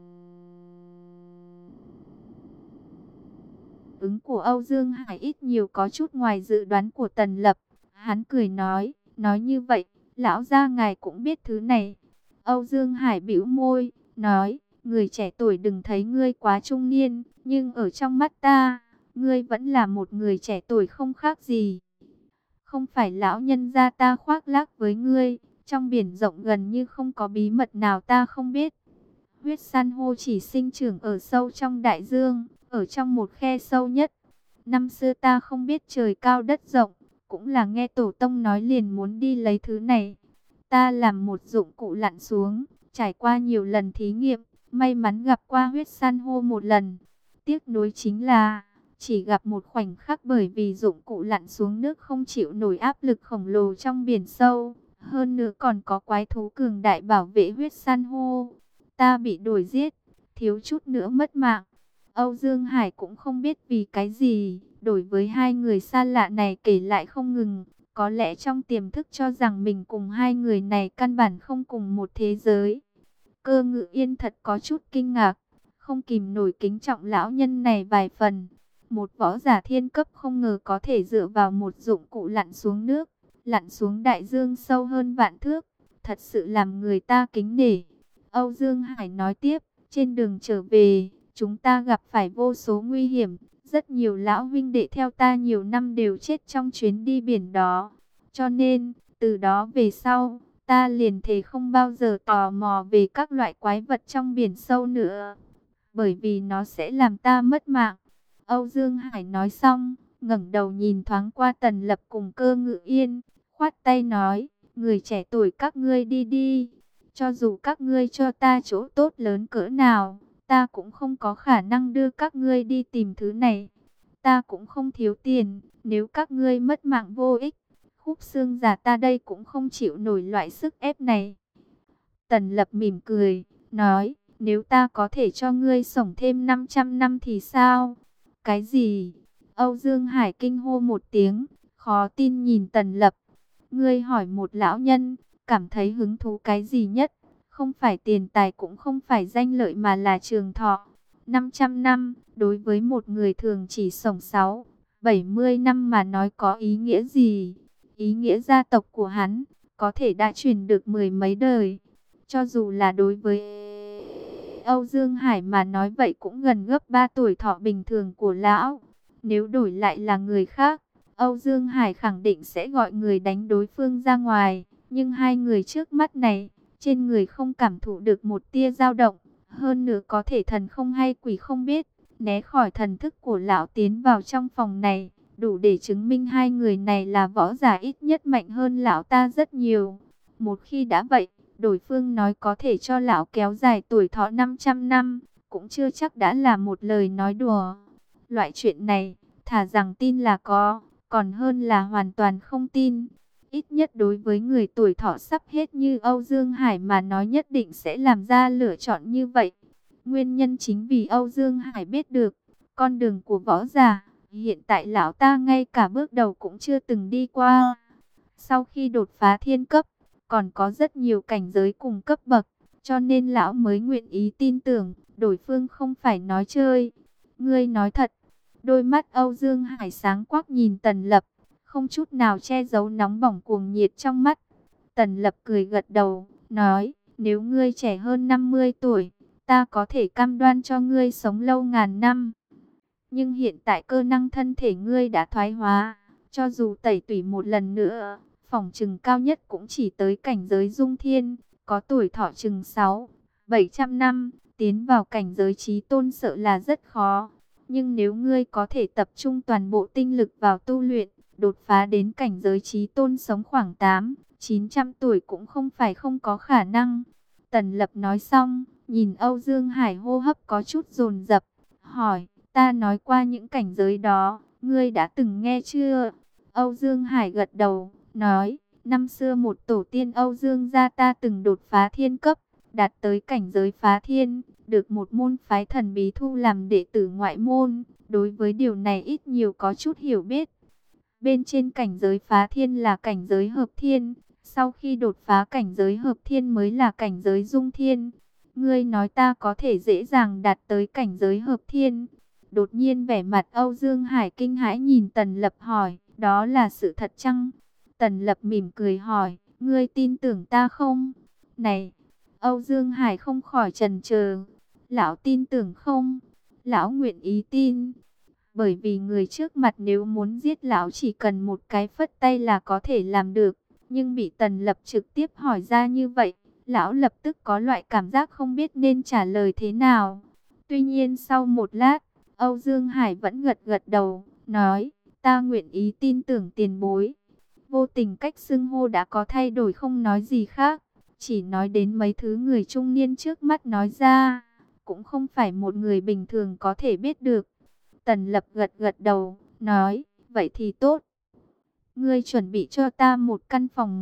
Speaker 1: ứng của Âu Dương Hải ít nhiều có chút ngoài dự đoán của Tần Lập. Hắn cười nói, nói như vậy, lão gia ngài cũng biết thứ này. Âu Dương Hải bĩu môi, nói, người trẻ tuổi đừng thấy ngươi quá trung niên, nhưng ở trong mắt ta, ngươi vẫn là một người trẻ tuổi không khác gì. Không phải lão nhân gia ta khoác lác với ngươi, trong biển rộng gần như không có bí mật nào ta không biết. Huyết san hô chỉ sinh trưởng ở sâu trong đại dương, ở trong một khe sâu nhất. Năm xưa ta không biết trời cao đất rộng, cũng là nghe tổ tông nói liền muốn đi lấy thứ này. Ta làm một dụng cụ lặn xuống, trải qua nhiều lần thí nghiệm, May mắn gặp qua huyết san hô một lần. Tiếc nuối chính là chỉ gặp một khoảnh khắc, bởi vì dụng cụ lặn xuống nước không chịu nổi áp lực khổng lồ trong biển sâu. Hơn nữa còn có quái thú cường đại bảo vệ huyết san hô. Ta bị đuổi giết, thiếu chút nữa mất mạng. Âu Dương Hải cũng không biết vì cái gì, đối với hai người xa lạ này kể lại không ngừng. Có lẽ trong tiềm thức cho rằng mình cùng hai người này căn bản không cùng một thế giới. Cơ Ngự Yên thật có chút kinh ngạc, không kìm nổi kính trọng lão nhân này vài phần. Một võ giả thiên cấp không ngờ có thể dựa vào một dụng cụ lặn xuống nước, lặn xuống đại dương sâu hơn vạn thước, thật sự làm người ta kính nể. Âu Dương Hải nói tiếp, trên đường trở về, chúng ta gặp phải vô số nguy hiểm, rất nhiều lão huynh đệ theo ta nhiều năm đều chết trong chuyến đi biển đó. Cho nên, từ đó về sau, ta liền thề không bao giờ tò mò về các loại quái vật trong biển sâu nữa, bởi vì nó sẽ làm ta mất mạng. Âu Dương Hải nói xong, ngẩng đầu nhìn thoáng qua Tần Lập cùng Cơ Ngự Yên, khoát tay nói, người trẻ tuổi các ngươi đi đi, cho dù các ngươi cho ta chỗ tốt lớn cỡ nào, ta cũng không có khả năng đưa các ngươi đi tìm thứ này. Ta cũng không thiếu tiền, nếu các ngươi mất mạng vô ích, khúc xương già ta đây cũng không chịu nổi loại sức ép này. Tần Lập mỉm cười, nói, nếu ta có thể cho ngươi sống thêm năm trăm năm thì sao? Cái gì? Âu Dương Hải kinh hô một tiếng, khó tin nhìn Tần Lập. Ngươi hỏi một lão nhân, cảm thấy hứng thú cái gì nhất? Không phải tiền tài cũng không phải danh lợi mà là trường thọ. năm trăm năm, đối với một người thường chỉ sống sáu, bảy mươi năm mà nói có ý nghĩa gì? Ý nghĩa gia tộc của hắn, có thể đã truyền được mười mấy đời. Cho dù là đối với Âu Dương Hải mà nói vậy cũng gần gấp ba tuổi thọ bình thường của lão. Nếu đổi lại là người khác, Âu Dương Hải khẳng định sẽ gọi người đánh đối phương ra ngoài. Nhưng hai người trước mắt này, trên người không cảm thụ được một tia dao động. Hơn nữa có thể thần không hay quỷ không biết, né khỏi thần thức của lão tiến vào trong phòng này. Đủ để chứng minh hai người này là võ giả ít nhất mạnh hơn lão ta rất nhiều. Một khi đã vậy, đối phương nói có thể cho lão kéo dài tuổi thọ năm trăm năm, cũng chưa chắc đã là một lời nói đùa. Loại chuyện này, thà rằng tin là có, còn hơn là hoàn toàn không tin. Ít nhất đối với người tuổi thọ sắp hết như Âu Dương Hải mà nói nhất định sẽ làm ra lựa chọn như vậy. Nguyên nhân chính vì Âu Dương Hải biết được, con đường của võ giả, hiện tại lão ta ngay cả bước đầu cũng chưa từng đi qua. Sau khi đột phá thiên cấp, còn có rất nhiều cảnh giới cùng cấp bậc, cho nên lão mới nguyện ý tin tưởng, đối phương không phải nói chơi. Ngươi nói thật. Đôi mắt Âu Dương Hải sáng quắc nhìn Tần Lập, không chút nào che giấu nóng bỏng cuồng nhiệt trong mắt. Tần Lập cười gật đầu, nói, nếu ngươi trẻ hơn năm mươi tuổi, ta có thể cam đoan cho ngươi sống lâu ngàn năm. Nhưng hiện tại cơ năng thân thể ngươi đã thoái hóa, cho dù tẩy tủy một lần nữa, phỏng chừng cao nhất cũng chỉ tới cảnh giới dung thiên, có tuổi thọ chừng sáu, bảy trăm năm, tiến vào cảnh giới chí tôn sợ là rất khó. Nhưng nếu ngươi có thể tập trung toàn bộ tinh lực vào tu luyện, đột phá đến cảnh giới chí tôn sống khoảng tám, chín trăm tuổi cũng không phải không có khả năng. Tần Lập nói xong, nhìn Âu Dương Hải hô hấp có chút dồn dập, hỏi, ta nói qua những cảnh giới đó, ngươi đã từng nghe chưa? Âu Dương Hải gật đầu, nói, năm xưa một tổ tiên Âu Dương gia ta từng đột phá thiên cấp, đạt tới cảnh giới phá thiên, được một môn phái thần bí thu làm đệ tử ngoại môn. Đối với điều này ít nhiều có chút hiểu biết. Bên trên cảnh giới phá thiên là cảnh giới hợp thiên, sau khi đột phá cảnh giới hợp thiên mới là cảnh giới dung thiên. Ngươi nói ta có thể dễ dàng đạt tới cảnh giới hợp thiên? Đột nhiên vẻ mặt Âu Dương Hải kinh hãi nhìn Tần Lập hỏi, đó là sự thật chăng? Tần Lập mỉm cười hỏi, ngươi tin tưởng ta không? Này, Âu Dương Hải không khỏi chần chờ. Lão tin tưởng không? Lão nguyện ý tin. Bởi vì người trước mặt nếu muốn giết lão chỉ cần một cái phất tay là có thể làm được. Nhưng bị Tần Lập trực tiếp hỏi ra như vậy, lão lập tức có loại cảm giác không biết nên trả lời thế nào. Tuy nhiên sau một lát, Âu Dương Hải vẫn gật gật đầu, nói, ta nguyện ý tin tưởng tiền bối. Vô tình cách xưng hô đã có thay đổi không nói gì khác, chỉ nói đến mấy thứ người trung niên trước mắt nói ra. cũng không phải một người bình thường có thể biết được. Tần Lập gật gật đầu, nói, vậy thì tốt. Ngươi chuẩn bị cho ta một căn phòng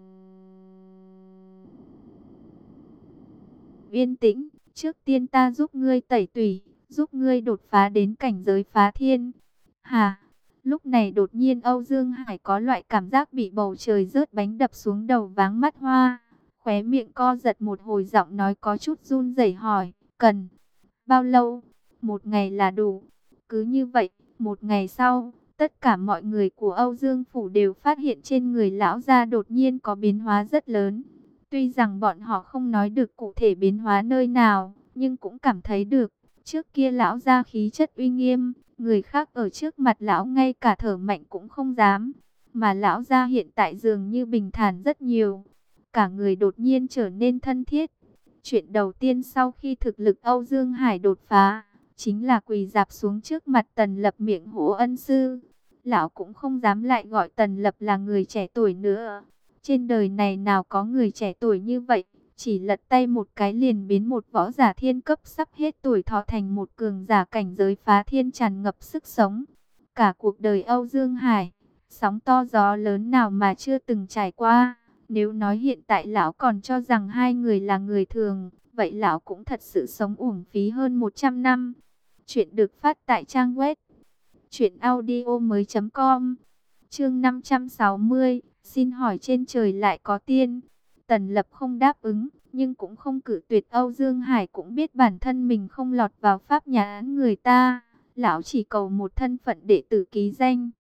Speaker 1: yên tĩnh, trước tiên ta giúp ngươi tẩy tủy, giúp ngươi đột phá đến cảnh giới phá thiên. Hà, lúc này đột nhiên Âu Dương Hải có loại cảm giác bị bầu trời rớt bánh đập xuống đầu váng mắt hoa. Khóe miệng co giật một hồi, giọng nói có chút run rẩy hỏi, cần bao lâu? Một ngày là đủ. Cứ như vậy, một ngày sau, tất cả mọi người của Âu Dương Phủ đều phát hiện trên người lão gia đột nhiên có biến hóa rất lớn. Tuy rằng bọn họ không nói được cụ thể biến hóa nơi nào, nhưng cũng cảm thấy được. Trước kia lão gia khí chất uy nghiêm, người khác ở trước mặt lão ngay cả thở mạnh cũng không dám. Mà lão gia hiện tại dường như bình thản rất nhiều. Cả người đột nhiên trở nên thân thiết. Chuyện đầu tiên sau khi thực lực Âu Dương Hải đột phá, chính là quỳ rạp xuống trước mặt Tần Lập miệng hô ân sư. Lão cũng không dám lại gọi Tần Lập là người trẻ tuổi nữa. Trên đời này nào có người trẻ tuổi như vậy, chỉ lật tay một cái liền biến một võ giả thiên cấp sắp hết tuổi thọ thành một cường giả cảnh giới phá thiên tràn ngập sức sống. Cả cuộc đời Âu Dương Hải, sóng to gió lớn nào mà chưa từng trải qua. Nếu nói hiện tại lão còn cho rằng hai người là người thường, vậy lão cũng thật sự sống uổng phí hơn một trăm năm. Chuyện được phát tại trang web truyện audio mới chấm com. Chương năm trăm sáu mươi, xin hỏi trên trời lại có tiên. Tần Lập không đáp ứng, nhưng cũng không cự tuyệt. Âu Dương Hải cũng biết bản thân mình không lọt vào pháp nhãn người ta. Lão chỉ cầu một thân phận đệ tử ký danh.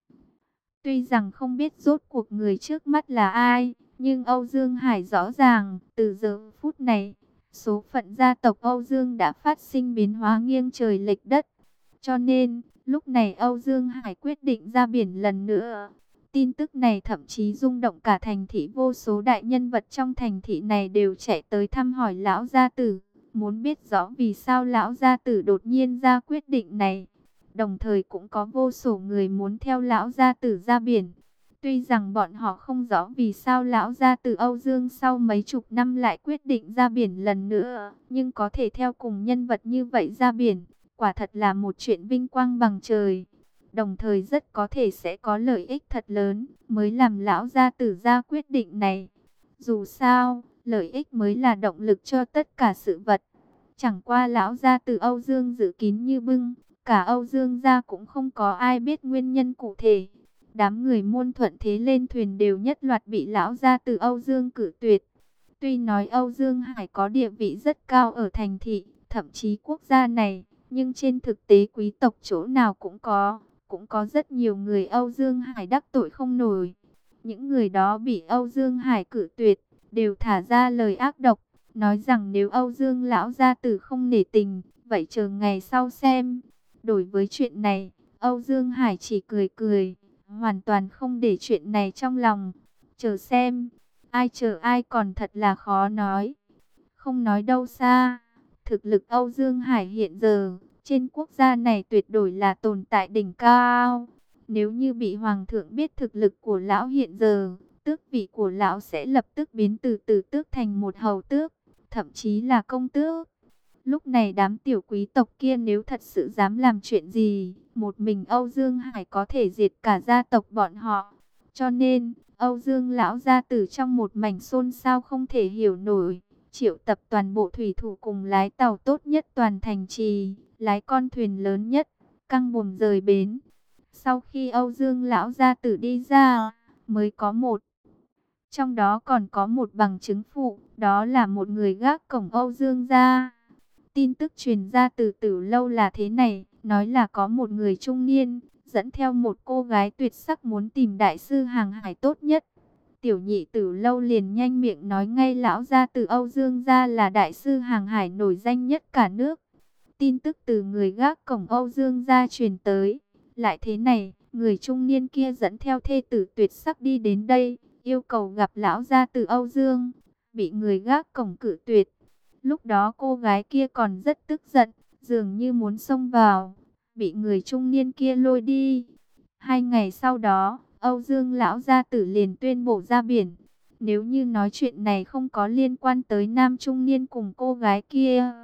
Speaker 1: Tuy rằng không biết rốt cuộc người trước mắt là ai, nhưng Âu Dương Hải rõ ràng, từ giờ phút này, số phận gia tộc Âu Dương đã phát sinh biến hóa nghiêng trời lệch đất. Cho nên, lúc này Âu Dương Hải quyết định ra biển lần nữa. Tin tức này thậm chí rung động cả thành thị, vô số đại nhân vật trong thành thị này đều chạy tới thăm hỏi lão gia tử, muốn biết rõ vì sao lão gia tử đột nhiên ra quyết định này. Đồng thời cũng có vô số người muốn theo lão gia tử ra biển. Tuy rằng bọn họ không rõ vì sao lão gia tử Âu Dương sau mấy chục năm lại quyết định ra biển lần nữa, nhưng có thể theo cùng nhân vật như vậy ra biển, quả thật là một chuyện vinh quang bằng trời. Đồng thời rất có thể sẽ có lợi ích thật lớn, mới làm lão gia tử ra quyết định này. Dù sao, lợi ích mới là động lực cho tất cả sự vật. Chẳng qua lão gia tử Âu Dương giữ kín như bưng, cả Âu Dương gia cũng không có ai biết nguyên nhân cụ thể. Đám người Môn Thuận thế lên thuyền đều nhất loạt bị lão gia tử Âu Dương cử tuyệt. Tuy nói Âu Dương Hải có địa vị rất cao ở thành thị, thậm chí quốc gia này, nhưng trên thực tế quý tộc chỗ nào cũng có. Cũng có rất nhiều người Âu Dương Hải đắc tội không nổi. Những người đó bị Âu Dương Hải cử tuyệt, đều thả ra lời ác độc, nói rằng nếu Âu Dương lão gia tử không nể tình, vậy chờ ngày sau xem. Đối với chuyện này, Âu Dương Hải chỉ cười cười, hoàn toàn không để chuyện này trong lòng. Chờ xem, ai chờ ai còn thật là khó nói. Không nói đâu xa, thực lực Âu Dương Hải hiện giờ trên quốc gia này tuyệt đối là tồn tại đỉnh cao. Nếu như bị hoàng thượng biết thực lực của lão hiện giờ, tước vị của lão sẽ lập tức biến từ từ tước thành một hầu tước, thậm chí là công tước. Lúc này đám tiểu quý tộc kia nếu thật sự dám làm chuyện gì, một mình Âu Dương Hải có thể diệt cả gia tộc bọn họ. Cho nên, Âu Dương lão gia tử trong một mảnh xôn xao không thể hiểu nổi, triệu tập toàn bộ thủy thủ cùng lái tàu tốt nhất toàn thành trì, lái con thuyền lớn nhất, căng buồm rời bến. Sau khi Âu Dương lão gia tử đi ra, mới có một. Trong đó còn có một bằng chứng phụ, đó là một người gác cổng Âu Dương gia. Tin tức truyền ra từ từ lâu là thế này, nói là có một người trung niên, dẫn theo một cô gái tuyệt sắc muốn tìm đại sư hàng hải tốt nhất. Tiểu nhị Tử Lâu liền nhanh miệng nói ngay lão gia tử Âu Dương gia là đại sư hàng hải nổi danh nhất cả nước. Tin tức từ người gác cổng Âu Dương gia truyền tới. Lại thế này, người trung niên kia dẫn theo thê tử tuyệt sắc đi đến đây, yêu cầu gặp lão gia tử Âu Dương, bị người gác cổng cự tuyệt. Lúc đó cô gái kia còn rất tức giận, dường như muốn xông vào, bị người trung niên kia lôi đi. Hai ngày sau đó, Âu Dương lão gia tử liền tuyên bố ra biển. Nếu như nói chuyện này không có liên quan tới nam trung niên cùng cô gái kia,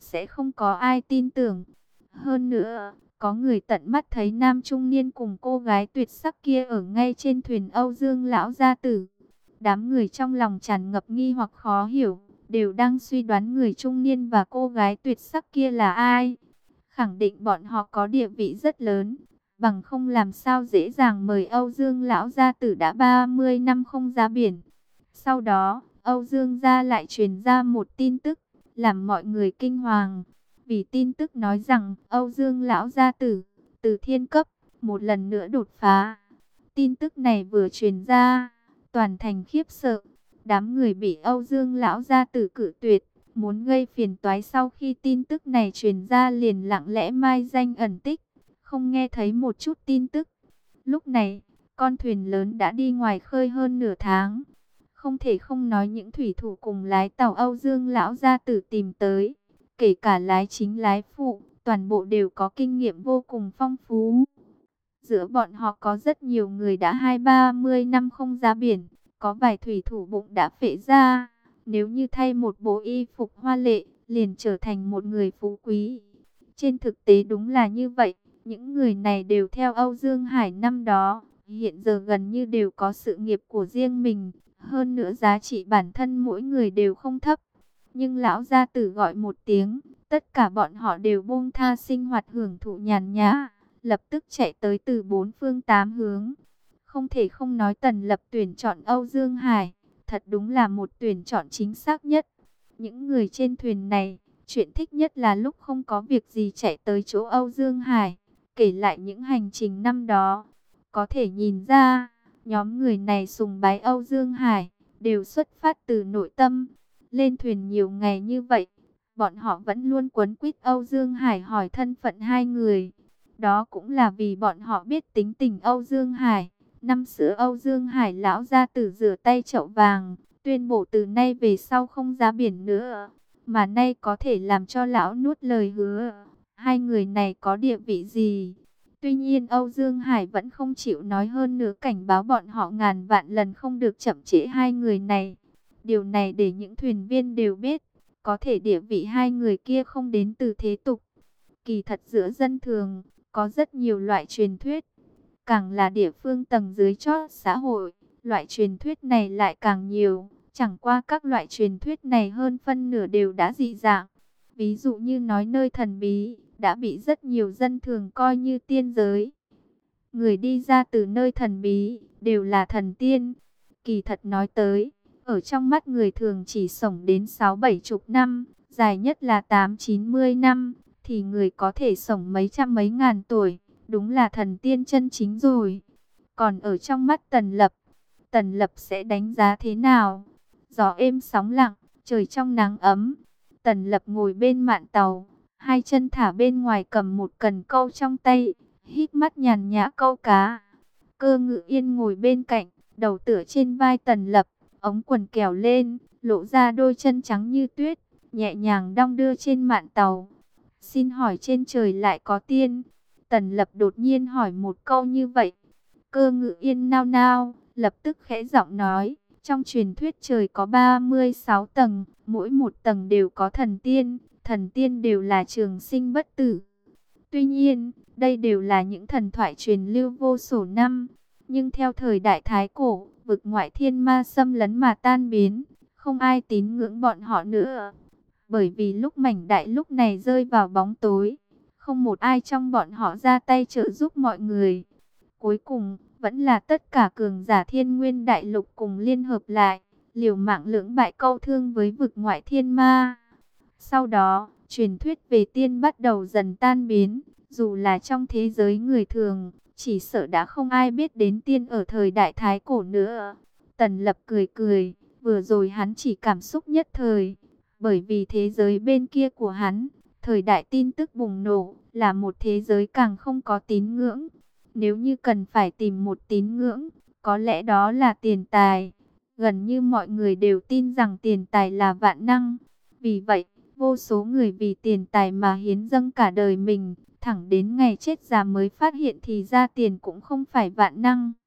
Speaker 1: sẽ không có ai tin tưởng. Hơn nữa, có người tận mắt thấy nam trung niên cùng cô gái tuyệt sắc kia ở ngay trên thuyền Âu Dương lão gia tử. Đám người trong lòng tràn ngập nghi hoặc khó hiểu, đều đang suy đoán người trung niên và cô gái tuyệt sắc kia là ai. Khẳng định bọn họ có địa vị rất lớn, bằng không làm sao dễ dàng mời Âu Dương lão gia tử đã ba mươi năm không ra biển. Sau đó, Âu Dương gia lại truyền ra một tin tức, làm mọi người kinh hoàng. Vì tin tức nói rằng Âu Dương lão gia tử từ thiên cấp một lần nữa đột phá. Tin tức này vừa truyền ra, toàn thành khiếp sợ. Đám người bị Âu Dương lão gia tử cự tuyệt, muốn gây phiền toái, sau khi tin tức này truyền ra liền lặng lẽ mai danh ẩn tích, không nghe thấy một chút tin tức. Lúc này, con thuyền lớn đã đi ngoài khơi hơn nửa tháng. Không thể không nói những thủy thủ cùng lái tàu Âu Dương lão gia tử tìm tới, kể cả lái chính lái phụ, toàn bộ đều có kinh nghiệm vô cùng phong phú. Giữa bọn họ có rất nhiều người đã hai ba mươi năm không ra biển, có vài thủy thủ bụng đã phệ ra. Nếu như thay một bộ y phục hoa lệ, liền trở thành một người phú quý. Trên thực tế đúng là như vậy, những người này đều theo Âu Dương Hải năm đó, hiện giờ gần như đều có sự nghiệp của riêng mình. Hơn nữa giá trị bản thân mỗi người đều không thấp. Nhưng lão gia tử gọi một tiếng, tất cả bọn họ đều buông tha sinh hoạt hưởng thụ nhàn nhã, lập tức chạy tới từ bốn phương tám hướng. Không thể không nói Tần Lập tuyển chọn Âu Dương Hải, thật đúng là một tuyển chọn chính xác nhất. Những người trên thuyền này, chuyện thích nhất là lúc không có việc gì chạy tới chỗ Âu Dương Hải, kể lại những hành trình năm đó. Có thể nhìn ra, nhóm người này sùng bái Âu Dương Hải, đều xuất phát từ nội tâm. Lên thuyền nhiều ngày như vậy, bọn họ vẫn luôn quấn quýt Âu Dương Hải hỏi thân phận hai người. Đó cũng là vì bọn họ biết tính tình Âu Dương Hải. Năm xưa Âu Dương Hải lão gia tử rửa tay chậu vàng, tuyên bố từ nay về sau không ra biển nữa. Mà nay có thể làm cho lão nuốt lời hứa. Hai người này có địa vị gì? Tuy nhiên Âu Dương Hải vẫn không chịu nói, hơn nữa cảnh báo bọn họ ngàn vạn lần không được chậm trễ hai người này. Điều này để những thuyền viên đều biết, có thể địa vị hai người kia không đến từ thế tục. Kỳ thật giữa dân thường, có rất nhiều loại truyền thuyết. Càng là địa phương tầng dưới chót xã hội, loại truyền thuyết này lại càng nhiều. Chẳng qua các loại truyền thuyết này hơn phân nửa đều đã dị dạng. Ví dụ như nói nơi thần bí, đã bị rất nhiều dân thường coi như tiên giới. Người đi ra từ nơi thần bí, đều là thần tiên. Kỳ thật nói tới, ở trong mắt người thường chỉ sống đến sáu bảy chục năm, dài nhất là tám chín mươi năm, thì người có thể sống mấy trăm mấy ngàn tuổi, đúng là thần tiên chân chính rồi. Còn ở trong mắt Tần Lập, Tần Lập sẽ đánh giá thế nào? Gió êm sóng lặng, trời trong nắng ấm. Tần Lập ngồi bên mạn tàu, hai chân thả bên ngoài, cầm một cần câu trong tay, híp mắt nhàn nhã câu cá. Cơ Ngự Yên ngồi bên cạnh, đầu tựa trên vai Tần Lập, ống quần kéo lên, lộ ra đôi chân trắng như tuyết, nhẹ nhàng đong đưa trên mạn tàu. Xin hỏi trên trời lại có tiên? Tần Lập đột nhiên hỏi một câu như vậy. Cơ Ngự Yên nao nao, lập tức khẽ giọng nói, trong truyền thuyết trời có ba mươi sáu tầng, mỗi một tầng đều có thần tiên, thần tiên đều là trường sinh bất tử. Tuy nhiên, đây đều là những thần thoại truyền lưu vô số năm, nhưng theo thời đại Thái Cổ, vực ngoại thiên ma xâm lấn mà tan biến, không ai tín ngưỡng bọn họ nữa. Bởi vì lúc mảnh đại lúc này rơi vào bóng tối, không một ai trong bọn họ ra tay trợ giúp mọi người. Cuối cùng, vẫn là tất cả cường giả Thiên Nguyên đại lục cùng liên hợp lại, liều mạng lưỡng bại câu thương với vực ngoại thiên ma. Sau đó, truyền thuyết về tiên bắt đầu dần tan biến, dù là trong thế giới người thường, chỉ sợ đã không ai biết đến tiên ở thời đại Thái Cổ nữa. Tần Lập cười cười, vừa rồi hắn chỉ cảm xúc nhất thời, bởi vì thế giới bên kia của hắn, thời đại tin tức bùng nổ, là một thế giới càng không có tín ngưỡng. Nếu như cần phải tìm một tín ngưỡng, có lẽ đó là tiền tài. Gần như mọi người đều tin rằng tiền tài là vạn năng. Vì vậy, vô số người vì tiền tài mà hiến dâng cả đời mình, thẳng đến ngày chết già mới phát hiện thì ra tiền cũng không phải vạn năng.